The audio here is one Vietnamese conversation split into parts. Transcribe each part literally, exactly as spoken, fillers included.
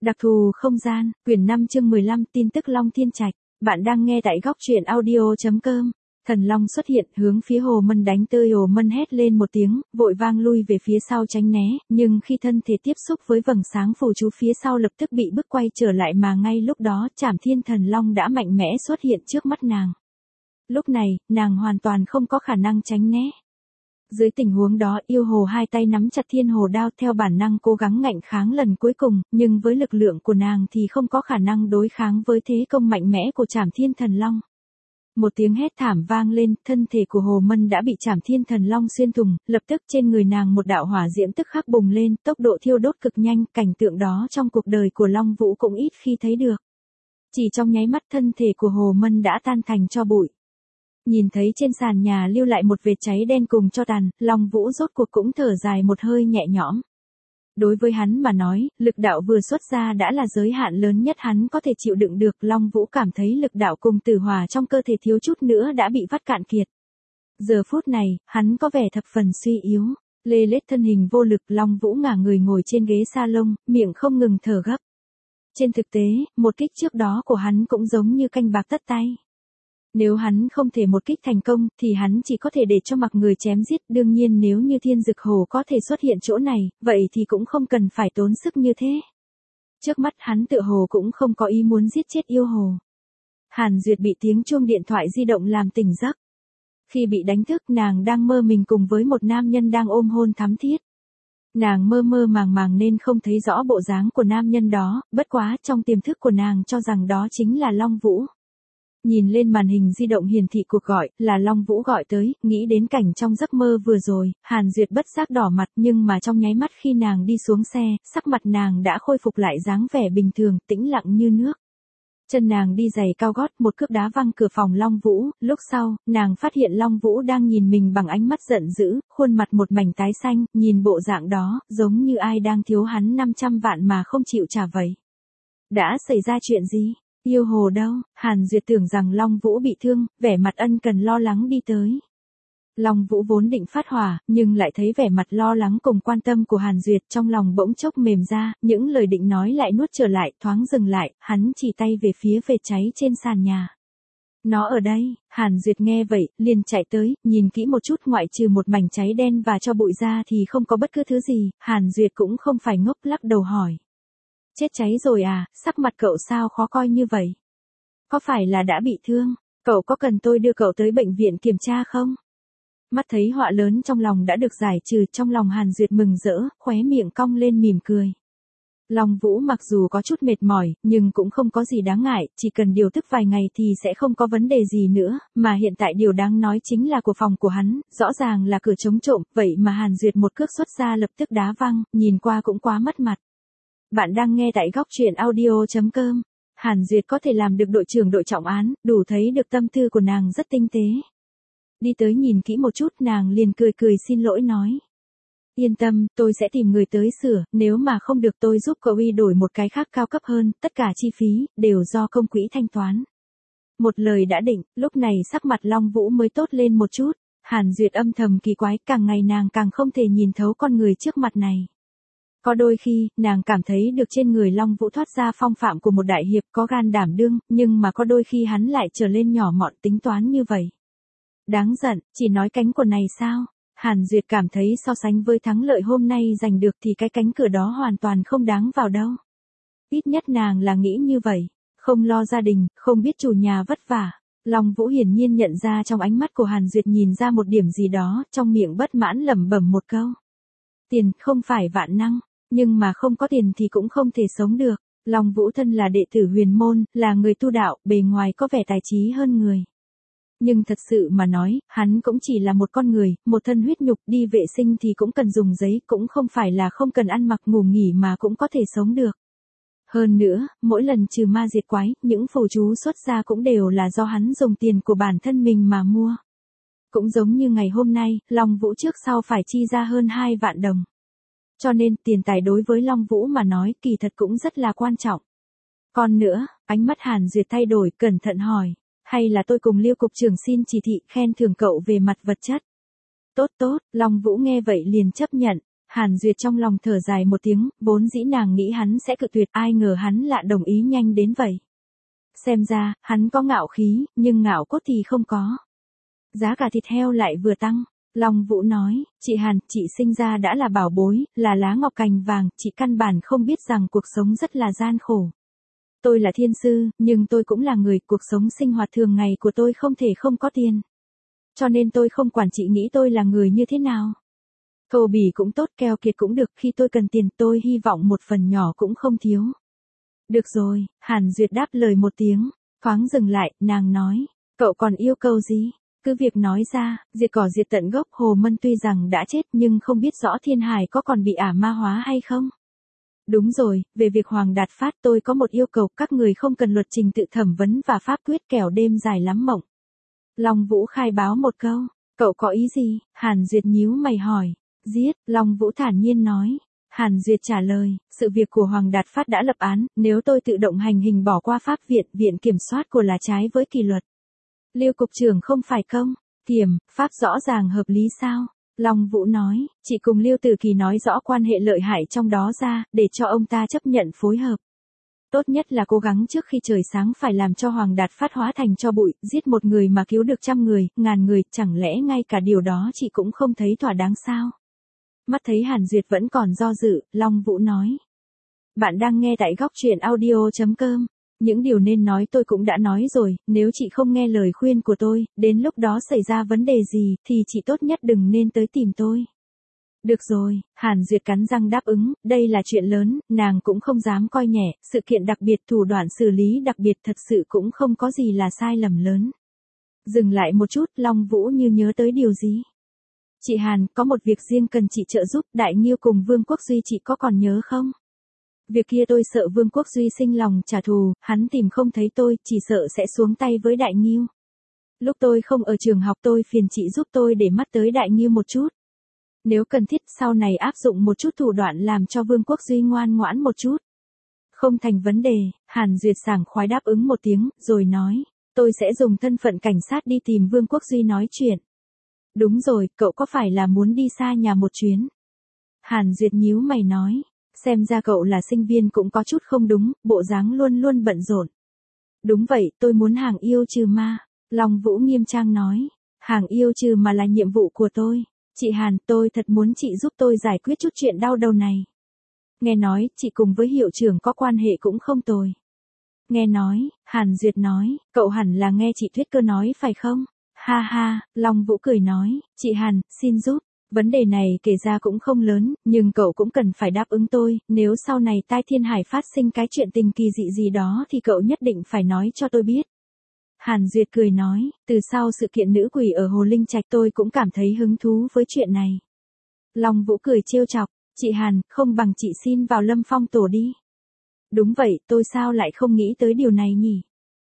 Đặc thù không gian, quyển năm chương mười lăm tin tức Long Thiên Trạch. Bạn đang nghe tại góc truyện audio chấm com. Thần Long xuất hiện hướng phía Hồ Mân đánh tới. Hồ Mân hét lên một tiếng, vội vang lui về phía sau tránh né, nhưng khi thân thể tiếp xúc với vầng sáng phù chú phía sau lập tức bị bức quay trở lại, mà ngay lúc đó Trảm Thiên Thần Long đã mạnh mẽ xuất hiện trước mắt nàng. Lúc này, nàng hoàn toàn không có khả năng tránh né. Dưới tình huống đó, yêu hồ hai tay nắm chặt thiên hồ đao, theo bản năng cố gắng ngạnh kháng lần cuối cùng, nhưng với lực lượng của nàng thì không có khả năng đối kháng với thế công mạnh mẽ của Trảm Thiên Thần Long. Một tiếng hét thảm vang lên, thân thể của Hồ Mân đã bị Trảm Thiên Thần Long xuyên thủng, lập tức trên người nàng một đạo hỏa diễm tức khắc bùng lên, tốc độ thiêu đốt cực nhanh, cảnh tượng đó trong cuộc đời của Long Vũ cũng ít khi thấy được. Chỉ trong nháy mắt thân thể của Hồ Mân đã tan thành tro bụi. Nhìn thấy trên sàn nhà lưu lại một vệt cháy đen cùng tro tàn, Long Vũ rốt cuộc cũng thở dài một hơi nhẹ nhõm. Đối với hắn mà nói, lực đạo vừa xuất ra đã là giới hạn lớn nhất hắn có thể chịu đựng được. Long Vũ cảm thấy lực đạo cùng tử hỏa trong cơ thể thiếu chút nữa đã bị vắt cạn kiệt. Giờ phút này, hắn có vẻ thập phần suy yếu. Lê lết thân hình vô lực, Long Vũ ngả người ngồi trên ghế salon, miệng không ngừng thở gấp. Trên thực tế, một kích trước đó của hắn cũng giống như canh bạc tất tay. Nếu hắn không thể một kích thành công, thì hắn chỉ có thể để cho mặc người chém giết. Đương nhiên nếu như Thiên Dực Hồ có thể xuất hiện chỗ này, vậy thì cũng không cần phải tốn sức như thế. Trước mắt hắn tựa hồ cũng không có ý muốn giết chết yêu hồ. Hàn Duyệt bị tiếng chuông điện thoại di động làm tỉnh giấc. Khi bị đánh thức, nàng đang mơ mình cùng với một nam nhân đang ôm hôn thắm thiết. Nàng mơ mơ màng màng nên không thấy rõ bộ dáng của nam nhân đó, bất quá trong tiềm thức của nàng cho rằng đó chính là Long Vũ. Nhìn lên màn hình di động hiển thị cuộc gọi, là Long Vũ gọi tới, nghĩ đến cảnh trong giấc mơ vừa rồi, Hàn Duyệt bất giác đỏ mặt, nhưng mà trong nháy mắt khi nàng đi xuống xe, sắc mặt nàng đã khôi phục lại dáng vẻ bình thường, tĩnh lặng như nước. Chân nàng đi giày cao gót, một cước đá văng cửa phòng Long Vũ, lúc sau, nàng phát hiện Long Vũ đang nhìn mình bằng ánh mắt giận dữ, khuôn mặt một mảnh tái xanh, nhìn bộ dạng đó, giống như ai đang thiếu hắn năm trăm vạn mà không chịu trả vậy. Đã xảy ra chuyện gì? Yêu hồ đâu? Hàn Duyệt tưởng rằng Long Vũ bị thương, vẻ mặt ân cần lo lắng đi tới. Long Vũ vốn định phát hỏa, nhưng lại thấy vẻ mặt lo lắng cùng quan tâm của Hàn Duyệt, trong lòng bỗng chốc mềm ra, những lời định nói lại nuốt trở lại, thoáng dừng lại, hắn chỉ tay về phía vệt cháy trên sàn nhà. Nó ở đây. Hàn Duyệt nghe vậy, liền chạy tới, nhìn kỹ một chút, ngoại trừ một mảnh cháy đen và cho bụi ra thì không có bất cứ thứ gì. Hàn Duyệt cũng không phải ngốc, lắc đầu hỏi. Chết cháy rồi à, sắc mặt cậu sao khó coi như vậy? Có phải là đã bị thương? Cậu có cần tôi đưa cậu tới bệnh viện kiểm tra không? Mắt thấy họa lớn trong lòng đã được giải trừ, trong lòng Hàn Duyệt mừng rỡ, khóe miệng cong lên mỉm cười. Long Vũ mặc dù có chút mệt mỏi, nhưng cũng không có gì đáng ngại, chỉ cần điều tức vài ngày thì sẽ không có vấn đề gì nữa, mà hiện tại điều đáng nói chính là của phòng của hắn, rõ ràng là cửa chống trộm, vậy mà Hàn Duyệt một cước xuất ra lập tức đá văng, nhìn qua cũng quá mất mặt. Bạn đang nghe tại góc truyện audio chấm com. Hàn Duyệt có thể làm được đội trưởng đội trọng án, đủ thấy được tâm tư của nàng rất tinh tế. Đi tới nhìn kỹ một chút, nàng liền cười cười xin lỗi nói. Yên tâm, tôi sẽ tìm người tới sửa, nếu mà không được tôi giúp cậu y đổi một cái khác cao cấp hơn, tất cả chi phí, đều do công quỹ thanh toán. Một lời đã định, lúc này sắc mặt Long Vũ mới tốt lên một chút. Hàn Duyệt âm thầm kỳ quái, càng ngày nàng càng không thể nhìn thấu con người trước mặt này. Có đôi khi, nàng cảm thấy được trên người Long Vũ thoát ra phong phạm của một đại hiệp có gan đảm đương, nhưng mà có đôi khi hắn lại trở lên nhỏ mọn tính toán như vậy. Đáng giận, chỉ nói cánh cửa này sao? Hàn Duyệt cảm thấy so sánh với thắng lợi hôm nay giành được thì cái cánh cửa đó hoàn toàn không đáng vào đâu. Ít nhất nàng là nghĩ như vậy, không lo gia đình, không biết chủ nhà vất vả. Long Vũ hiển nhiên nhận ra trong ánh mắt của Hàn Duyệt nhìn ra một điểm gì đó, trong miệng bất mãn lẩm bẩm một câu. Tiền không phải vạn năng. Nhưng mà không có tiền thì cũng không thể sống được. Long Vũ thân là đệ tử huyền môn, là người tu đạo, bề ngoài có vẻ tài trí hơn người. Nhưng thật sự mà nói, hắn cũng chỉ là một con người, một thân huyết nhục, đi vệ sinh thì cũng cần dùng giấy, cũng không phải là không cần ăn mặc ngủ nghỉ mà cũng có thể sống được. Hơn nữa, mỗi lần trừ ma diệt quái, những phù chú xuất ra cũng đều là do hắn dùng tiền của bản thân mình mà mua. Cũng giống như ngày hôm nay, Long Vũ trước sau phải chi ra hơn hai vạn đồng. Cho nên tiền tài đối với Long Vũ mà nói kỳ thật cũng rất là quan trọng. Còn nữa, ánh mắt Hàn Duyệt thay đổi, cẩn thận hỏi, hay là tôi cùng Liêu cục trưởng xin chỉ thị khen thưởng cậu về mặt vật chất? Tốt tốt, Long Vũ nghe vậy liền chấp nhận. Hàn Duyệt trong lòng thở dài một tiếng, vốn dĩ nàng nghĩ hắn sẽ cự tuyệt, ai ngờ hắn lại đồng ý nhanh đến vậy. Xem ra, hắn có ngạo khí, nhưng ngạo cốt thì không có. Giá cả thịt heo lại vừa tăng. Long Vũ nói, chị Hàn, chị sinh ra đã là bảo bối, là lá ngọc cành vàng, chị căn bản không biết rằng cuộc sống rất là gian khổ. Tôi là thiên sư, nhưng tôi cũng là người, cuộc sống sinh hoạt thường ngày của tôi không thể không có tiền. Cho nên tôi không quản chị nghĩ tôi là người như thế nào. Thô bỉ cũng tốt, keo kiệt cũng được, khi tôi cần tiền tôi hy vọng một phần nhỏ cũng không thiếu. Được rồi, Hàn Duyệt đáp lời một tiếng, thoáng dừng lại, nàng nói, cậu còn yêu cầu gì? Cứ việc nói ra, diệt cỏ diệt tận gốc. Hồ Mân tuy rằng đã chết nhưng không biết rõ Thiên Hải có còn bị ả ma hóa hay không. Đúng rồi, về việc Hoàng Đạt Phát tôi có một yêu cầu, các người không cần luật trình tự thẩm vấn và pháp quyết kẻo đêm dài lắm mộng. Long Vũ khai báo một câu, cậu có ý gì? Hàn Duyệt nhíu mày hỏi. Giết, Long Vũ thản nhiên nói. Hàn Duyệt trả lời, sự việc của Hoàng Đạt Phát đã lập án, nếu tôi tự động hành hình bỏ qua pháp viện, viện kiểm soát của là trái với kỷ luật. Lưu cục trưởng không phải công, kiểm, pháp rõ ràng hợp lý sao? Long Vũ nói, chị cùng Lưu Tử Kỳ nói rõ quan hệ lợi hại trong đó ra, để cho ông ta chấp nhận phối hợp. Tốt nhất là cố gắng trước khi trời sáng phải làm cho Hoàng Đạt Phát hóa thành tro bụi, giết một người mà cứu được trăm người, ngàn người, chẳng lẽ ngay cả điều đó chị cũng không thấy thỏa đáng sao? Mắt thấy Hàn Duyệt vẫn còn do dự, Long Vũ nói. Bạn đang nghe tại góc truyện audio chấm com. Những điều nên nói tôi cũng đã nói rồi, nếu chị không nghe lời khuyên của tôi, đến lúc đó xảy ra vấn đề gì, thì chị tốt nhất đừng nên tới tìm tôi. Được rồi, Hàn Duyệt cắn răng đáp ứng, đây là chuyện lớn, nàng cũng không dám coi nhẹ, sự kiện đặc biệt, thủ đoạn xử lý đặc biệt thật sự cũng không có gì là sai lầm lớn. Dừng lại một chút, Long Vũ như nhớ tới điều gì. Chị Hàn, có một việc riêng cần chị trợ giúp, Đại Nghiêu cùng Vương Quốc Duy chị có còn nhớ không? Việc kia tôi sợ Vương Quốc Duy sinh lòng trả thù, hắn tìm không thấy tôi, chỉ sợ sẽ xuống tay với Đại Nghiêu. Lúc tôi không ở trường học tôi phiền chị giúp tôi để mắt tới Đại Nghiêu một chút. Nếu cần thiết sau này áp dụng một chút thủ đoạn làm cho Vương Quốc Duy ngoan ngoãn một chút. Không thành vấn đề, Hàn Duyệt sảng khoái đáp ứng một tiếng, rồi nói, tôi sẽ dùng thân phận cảnh sát đi tìm Vương Quốc Duy nói chuyện. Đúng rồi, cậu có phải là muốn đi xa nhà một chuyến? Hàn Duyệt nhíu mày nói, xem ra cậu là sinh viên cũng có chút không đúng, bộ dáng luôn luôn bận rộn. Đúng vậy, tôi muốn hàng yêu trừ ma. Long Vũ nghiêm trang nói, hàng yêu trừ ma là nhiệm vụ của tôi. Chị Hàn, tôi thật muốn chị giúp tôi giải quyết chút chuyện đau đầu này. Nghe nói, chị cùng với hiệu trưởng có quan hệ cũng không tồi. Nghe nói, Hàn Duyệt nói, cậu hẳn là nghe chị Tuyết Cơ nói phải không? Ha ha, Long Vũ cười nói, chị Hàn, xin giúp. Vấn đề này kể ra cũng không lớn, nhưng cậu cũng cần phải đáp ứng tôi, nếu sau này tai Thiên Hải phát sinh cái chuyện tình kỳ dị gì đó thì cậu nhất định phải nói cho tôi biết. Hàn Duyệt cười nói, từ sau sự kiện nữ quỷ ở Hồ Linh Trạch tôi cũng cảm thấy hứng thú với chuyện này. Long Vũ cười trêu chọc, chị Hàn, không bằng chị xin vào Lâm Phong tổ đi. Đúng vậy, tôi sao lại không nghĩ tới điều này nhỉ?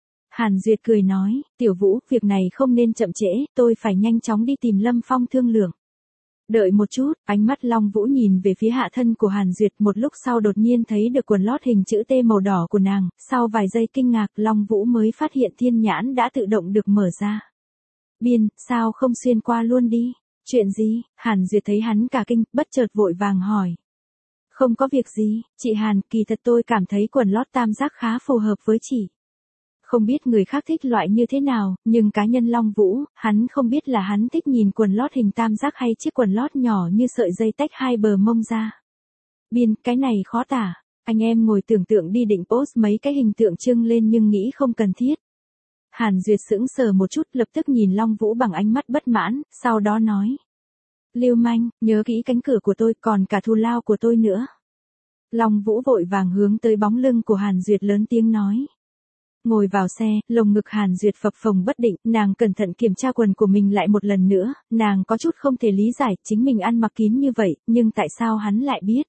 Hàn Duyệt cười nói, Tiểu Vũ, việc này không nên chậm trễ, tôi phải nhanh chóng đi tìm Lâm Phong thương lượng. Đợi một chút, ánh mắt Long Vũ nhìn về phía hạ thân của Hàn Duyệt, một lúc sau đột nhiên thấy được quần lót hình chữ T màu đỏ của nàng, sau vài giây kinh ngạc Long Vũ mới phát hiện thiên nhãn đã tự động được mở ra. Biên, sao không xuyên qua luôn đi? Chuyện gì? Hàn Duyệt thấy hắn cả kinh, bất chợt vội vàng hỏi. Không có việc gì, chị Hàn, kỳ thật tôi cảm thấy quần lót tam giác khá phù hợp với chị. Không biết người khác thích loại như thế nào, nhưng cá nhân Long Vũ, hắn không biết là hắn thích nhìn quần lót hình tam giác hay chiếc quần lót nhỏ như sợi dây tách hai bờ mông ra. Biên, cái này khó tả. Anh em ngồi tưởng tượng đi định post mấy cái hình tượng trưng lên nhưng nghĩ không cần thiết. Hàn Duyệt sững sờ một chút lập tức nhìn Long Vũ bằng ánh mắt bất mãn, sau đó nói. Lưu manh, nhớ kỹ cánh cửa của tôi còn cả thù lao của tôi nữa. Long Vũ vội vàng hướng tới bóng lưng của Hàn Duyệt lớn tiếng nói. Ngồi vào xe, lồng ngực Hàn Duyệt phập phồng bất định, nàng cẩn thận kiểm tra quần của mình lại một lần nữa, nàng có chút không thể lý giải, chính mình ăn mặc kín như vậy, nhưng tại sao hắn lại biết?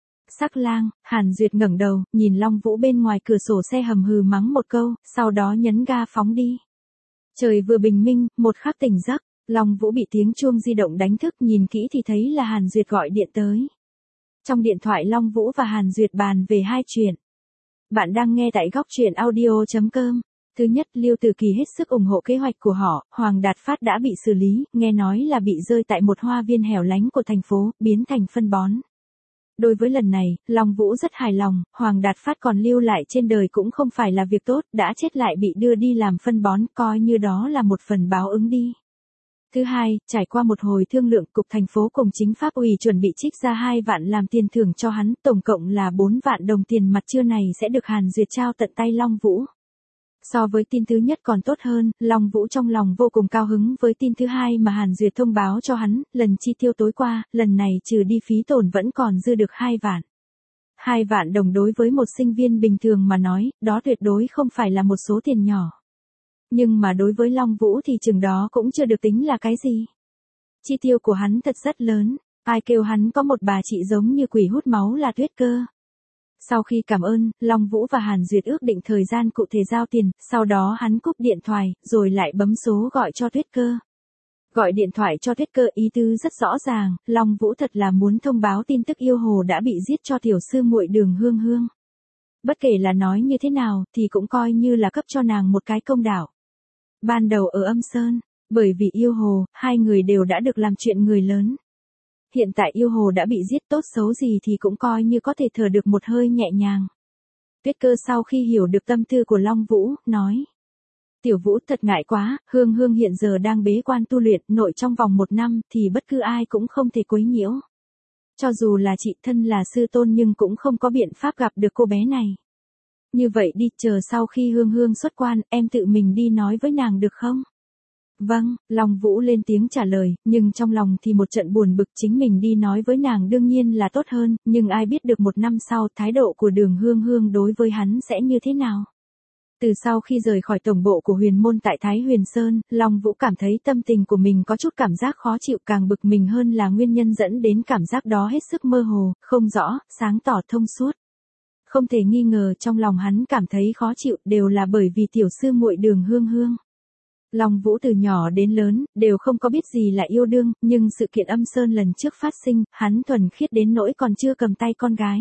Sắc lang, Hàn Duyệt ngẩng đầu, nhìn Long Vũ bên ngoài cửa sổ xe hầm hừ mắng một câu, sau đó nhấn ga phóng đi. Trời vừa bình minh, một khắc tỉnh giấc, Long Vũ bị tiếng chuông di động đánh thức, nhìn kỹ thì thấy là Hàn Duyệt gọi điện tới. Trong điện thoại Long Vũ và Hàn Duyệt bàn về hai chuyện. Bạn đang nghe tại góc truyện audio chấm com. Thứ nhất, Lưu Tử Kỳ hết sức ủng hộ kế hoạch của họ, Hoàng Đạt Phát đã bị xử lý, nghe nói là bị rơi tại một hoa viên hẻo lánh của thành phố, biến thành phân bón. Đối với lần này, Long Vũ rất hài lòng, Hoàng Đạt Phát còn lưu lại trên đời cũng không phải là việc tốt, đã chết lại bị đưa đi làm phân bón, coi như đó là một phần báo ứng đi. Thứ hai, trải qua một hồi thương lượng, cục thành phố cùng chính pháp ủy chuẩn bị trích ra hai vạn làm tiền thưởng cho hắn, tổng cộng là bốn vạn đồng tiền mặt trưa này sẽ được Hàn Duyệt trao tận tay Long Vũ. So với tin thứ nhất còn tốt hơn, Long Vũ trong lòng vô cùng cao hứng với tin thứ hai mà Hàn Duyệt thông báo cho hắn, lần chi tiêu tối qua, lần này trừ đi phí tổn vẫn còn dư được hai vạn. Hai vạn đồng đối với một sinh viên bình thường mà nói, đó tuyệt đối không phải là một số tiền nhỏ. Nhưng mà đối với Long Vũ thì chừng đó cũng chưa được tính là cái gì. Chi tiêu của hắn thật rất lớn, ai kêu hắn có một bà chị giống như quỷ hút máu là Tuyết Cơ. Sau khi cảm ơn, Long Vũ và Hàn Duyệt ước định thời gian cụ thể giao tiền, sau đó hắn cúp điện thoại, rồi lại bấm số gọi cho Tuyết Cơ. Gọi điện thoại cho Tuyết Cơ ý tứ rất rõ ràng, Long Vũ thật là muốn thông báo tin tức yêu hồ đã bị giết cho tiểu sư muội Đường Hương Hương. Bất kể là nói như thế nào, thì cũng coi như là cấp cho nàng một cái công đạo. Ban đầu ở Âm Sơn, bởi vì yêu hồ, hai người đều đã được làm chuyện người lớn. Hiện tại yêu hồ đã bị giết, tốt xấu gì thì cũng coi như có thể thở được một hơi nhẹ nhàng. Tuyết Cơ sau khi hiểu được tâm tư của Long Vũ, nói. Tiểu Vũ thật ngại quá, Hương Hương hiện giờ đang bế quan tu luyện, nội trong vòng một năm thì bất cứ ai cũng không thể quấy nhiễu. Cho dù là chị thân là sư tôn nhưng cũng không có biện pháp gặp được cô bé này. Như vậy đi, chờ sau khi Hương Hương xuất quan, em tự mình đi nói với nàng được không? Vâng, Long Vũ lên tiếng trả lời, nhưng trong lòng thì một trận buồn bực, chính mình đi nói với nàng đương nhiên là tốt hơn, nhưng ai biết được một năm sau thái độ của Đường Hương Hương đối với hắn sẽ như thế nào. Từ sau khi rời khỏi tổng bộ của Huyền Môn tại Thái Huyền Sơn, Long Vũ cảm thấy tâm tình của mình có chút cảm giác khó chịu, càng bực mình hơn là nguyên nhân dẫn đến cảm giác đó hết sức mơ hồ, không rõ, sáng tỏ thông suốt. Không thể nghi ngờ trong lòng hắn cảm thấy khó chịu đều là bởi vì tiểu sư muội Đường Hương Hương. Long Vũ từ nhỏ đến lớn, đều không có biết gì là yêu đương, nhưng sự kiện Âm Sơn lần trước phát sinh, hắn thuần khiết đến nỗi còn chưa cầm tay con gái.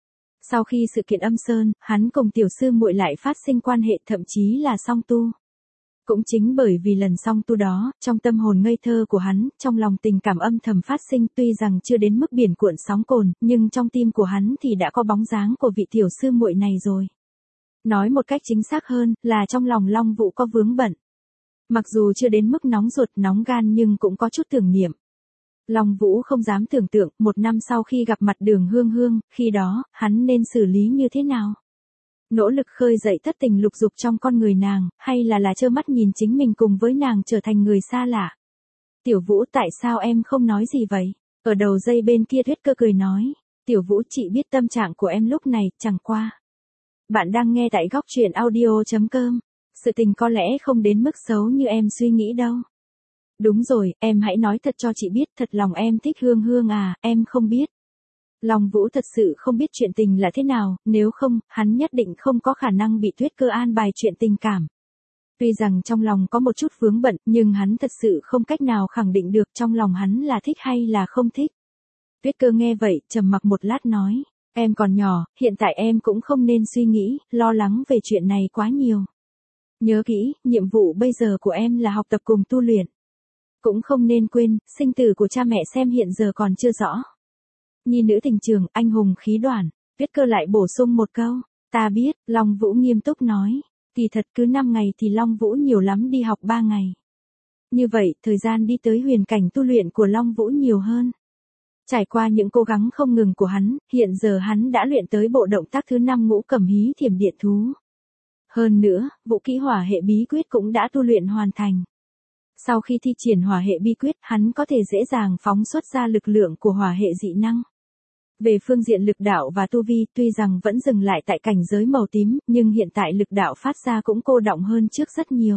Sau khi sự kiện Âm Sơn, hắn cùng tiểu sư muội lại phát sinh quan hệ, thậm chí là song tu. Cũng chính bởi vì lần song tu đó, trong tâm hồn ngây thơ của hắn, trong lòng tình cảm âm thầm phát sinh, tuy rằng chưa đến mức biển cuộn sóng cồn, nhưng trong tim của hắn thì đã có bóng dáng của vị tiểu sư muội này rồi. Nói một cách chính xác hơn, là trong lòng Long Vũ có vướng bận. Mặc dù chưa đến mức nóng ruột nóng gan nhưng cũng có chút tưởng niệm. Long Vũ không dám tưởng tượng, một năm sau khi gặp mặt Đường Hương Hương, khi đó, hắn nên xử lý như thế nào? Nỗ lực khơi dậy thất tình lục dục trong con người nàng, hay là là trơ mắt nhìn chính mình cùng với nàng trở thành người xa lạ? Tiểu Vũ, tại sao em không nói gì vậy? Ở đầu dây bên kia Tuyết Cơ cười nói. Tiểu Vũ, chị biết tâm trạng của em lúc này, chẳng qua. Bạn đang nghe tại góc truyện audio chấm com. Sự tình có lẽ không đến mức xấu như em suy nghĩ đâu. Đúng rồi, em hãy nói thật cho chị biết, thật lòng em thích Hương Hương à, em không biết. Long Vũ thật sự không biết chuyện tình là thế nào, nếu không, hắn nhất định không có khả năng bị Tuyết Cơ an bài chuyện tình cảm. Tuy rằng trong lòng có một chút vướng bận, nhưng hắn thật sự không cách nào khẳng định được trong lòng hắn là thích hay là không thích. Tuyết Cơ nghe vậy, trầm mặc một lát nói, em còn nhỏ, hiện tại em cũng không nên suy nghĩ, lo lắng về chuyện này quá nhiều. Nhớ kỹ, nhiệm vụ bây giờ của em là học tập cùng tu luyện. Cũng không nên quên, sinh tử của cha mẹ xem hiện giờ còn chưa rõ. Nhi nữ tình trường, anh hùng khí đoàn. Tuyết Cơ lại bổ sung một câu, ta biết, Long Vũ nghiêm túc nói. Kỳ thật cứ năm ngày thì Long Vũ nhiều lắm đi học ba ngày. Như vậy, thời gian đi tới huyền cảnh tu luyện của Long Vũ nhiều hơn. Trải qua những cố gắng không ngừng của hắn, hiện giờ hắn đã luyện tới bộ động tác thứ năm Ngũ Cẩm Hí Thiểm Điện Thú. Hơn nữa, vũ kỹ hỏa hệ bí quyết cũng đã tu luyện hoàn thành. Sau khi thi triển hỏa hệ bí quyết, hắn có thể dễ dàng phóng xuất ra lực lượng của hỏa hệ dị năng. Về phương diện lực đạo và tu vi, tuy rằng vẫn dừng lại tại cảnh giới màu tím, nhưng hiện tại lực đạo phát ra cũng cô đọng hơn trước rất nhiều.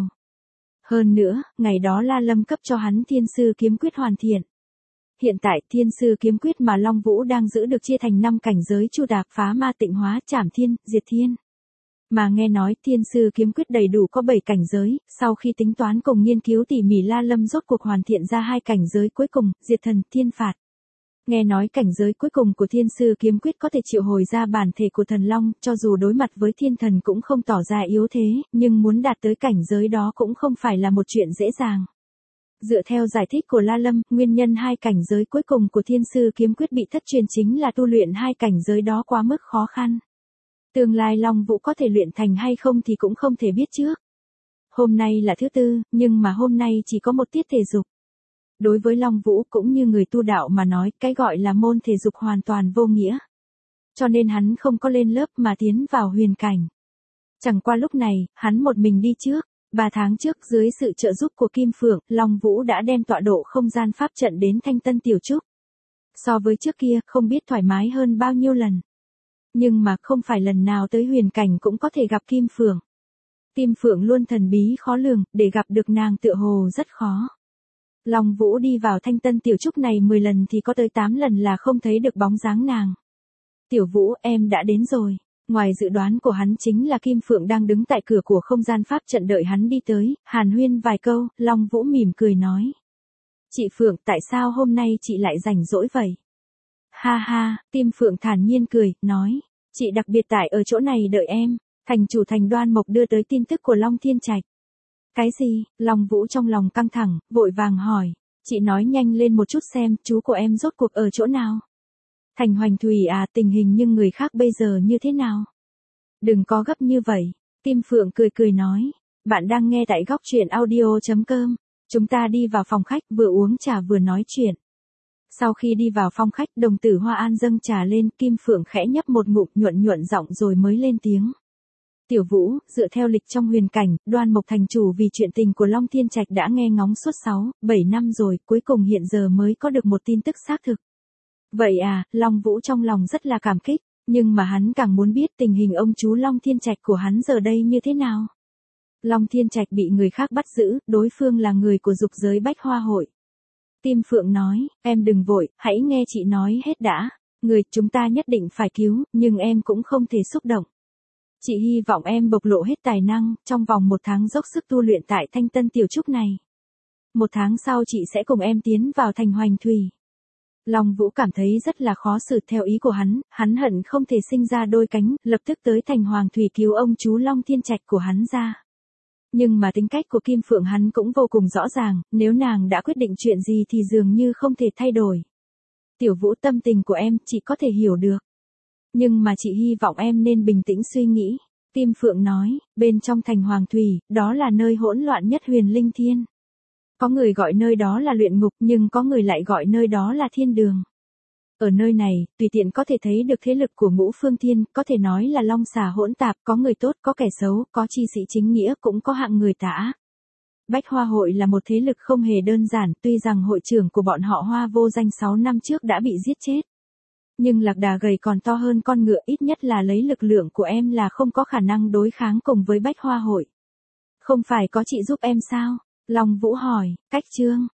Hơn nữa, ngày đó La Lâm cấp cho hắn Thiên Sư Kiếm Quyết hoàn thiện. Hiện tại, Thiên Sư Kiếm Quyết mà Long Vũ đang giữ được chia thành năm cảnh giới chu đạp, phá ma, tịnh hóa, trảm thiên, diệt thiên. Mà nghe nói Thiên Sư Kiếm Quyết đầy đủ có bảy cảnh giới, sau khi tính toán cùng nghiên cứu tỉ mỉ La Lâm rốt cuộc hoàn thiện ra hai cảnh giới cuối cùng, diệt thần, thiên phạt. Nghe nói cảnh giới cuối cùng của Thiên Sư Kiếm Quyết có thể triệu hồi ra bản thể của thần long, cho dù đối mặt với thiên thần cũng không tỏ ra yếu thế, nhưng muốn đạt tới cảnh giới đó cũng không phải là một chuyện dễ dàng. Dựa theo giải thích của La Lâm, nguyên nhân hai cảnh giới cuối cùng của thiên sư kiếm quyết bị thất truyền chính là tu luyện hai cảnh giới đó quá mức khó khăn. Tương lai Long Vũ có thể luyện thành hay không thì cũng không thể biết trước. Hôm nay là thứ tư, nhưng mà hôm nay chỉ có một tiết thể dục. Đối với Long Vũ cũng như người tu đạo mà nói, cái gọi là môn thể dục hoàn toàn vô nghĩa. Cho nên hắn không có lên lớp mà tiến vào huyền cảnh. Chẳng qua lúc này, hắn một mình đi trước. Ba tháng trước dưới sự trợ giúp của Kim Phượng, Long Vũ đã đem tọa độ không gian pháp trận đến Thanh Tân Tiểu Trúc. So với trước kia, không biết thoải mái hơn bao nhiêu lần. Nhưng mà không phải lần nào tới huyền cảnh cũng có thể gặp Kim Phượng. Kim Phượng luôn thần bí khó lường, để gặp được nàng tựa hồ rất khó. Long Vũ đi vào Thanh Tân Tiểu Trúc này mười lần thì có tới tám lần là không thấy được bóng dáng nàng. Tiểu Vũ, em đã đến rồi. Ngoài dự đoán của hắn chính là Kim Phượng đang đứng tại cửa của không gian pháp trận đợi hắn đi tới, hàn huyên vài câu, Long Vũ mỉm cười nói. Chị Phượng, tại sao hôm nay chị lại rảnh rỗi vậy? Ha ha, Kim Phượng thản nhiên cười, nói, chị đặc biệt tại ở chỗ này đợi em. Thành chủ thành Đoan Mộc đưa tới tin tức của Long Thiên Trạch. Cái gì? Long Vũ trong lòng căng thẳng, vội vàng hỏi, chị nói nhanh lên một chút xem, chú của em rốt cuộc ở chỗ nào? Thành Hoành Thủy à, tình hình nhưng người khác bây giờ như thế nào? Đừng có gấp như vậy. Kim Phượng cười cười nói. Bạn đang nghe tại góc truyện audio chấm com. Chúng ta đi vào phòng khách vừa uống trà vừa nói chuyện. Sau khi đi vào phòng khách, đồng tử Hoa An dâng trà lên, Kim Phượng khẽ nhấp một ngụm nhuận nhuận giọng rồi mới lên tiếng. Tiểu Vũ, dựa theo lịch trong huyền cảnh, Đoan Mộc thành chủ vì chuyện tình của Long Thiên Trạch đã nghe ngóng suốt sáu, bảy năm rồi, cuối cùng hiện giờ mới có được một tin tức xác thực. Vậy à, Long Vũ trong lòng rất là cảm kích, nhưng mà hắn càng muốn biết tình hình ông chú Long Thiên Trạch của hắn giờ đây như thế nào. Long Thiên Trạch bị người khác bắt giữ, đối phương là người của dục giới Bách Hoa Hội. Kim Phượng nói, em đừng vội, hãy nghe chị nói hết đã. Người chúng ta nhất định phải cứu, nhưng em cũng không thể xúc động. Chị hy vọng em bộc lộ hết tài năng, trong vòng một tháng dốc sức tu luyện tại Thanh Tân Tiểu Trúc này. Một tháng sau chị sẽ cùng em tiến vào thành Hoành Thủy. Long Vũ cảm thấy rất là khó xử theo ý của hắn, hắn hận không thể sinh ra đôi cánh, lập tức tới thành Hoàng Thủy cứu ông chú Long Thiên Trạch của hắn ra. Nhưng mà tính cách của Kim Phượng hắn cũng vô cùng rõ ràng, nếu nàng đã quyết định chuyện gì thì dường như không thể thay đổi. Tiểu Vũ, tâm tình của em, chị có thể hiểu được. Nhưng mà chị hy vọng em nên bình tĩnh suy nghĩ. Kim Phượng nói, bên trong thành Hoàng Thủy, đó là nơi hỗn loạn nhất huyền linh thiên. Có người gọi nơi đó là luyện ngục, nhưng có người lại gọi nơi đó là thiên đường. Ở nơi này, tùy tiện có thể thấy được thế lực của ngũ phương thiên, có thể nói là long xà hỗn tạp, có người tốt, có kẻ xấu, có chi sĩ chính nghĩa, cũng có hạng người tà. Bách Hoa Hội là một thế lực không hề đơn giản, tuy rằng hội trưởng của bọn họ Hoa Vô Danh sáu năm trước đã bị giết chết. Nhưng lạc đà gầy còn to hơn con ngựa, ít nhất là lấy lực lượng của em là không có khả năng đối kháng cùng với Bách Hoa Hội. Không phải có chị giúp em sao? Long Vũ hỏi, cách chương,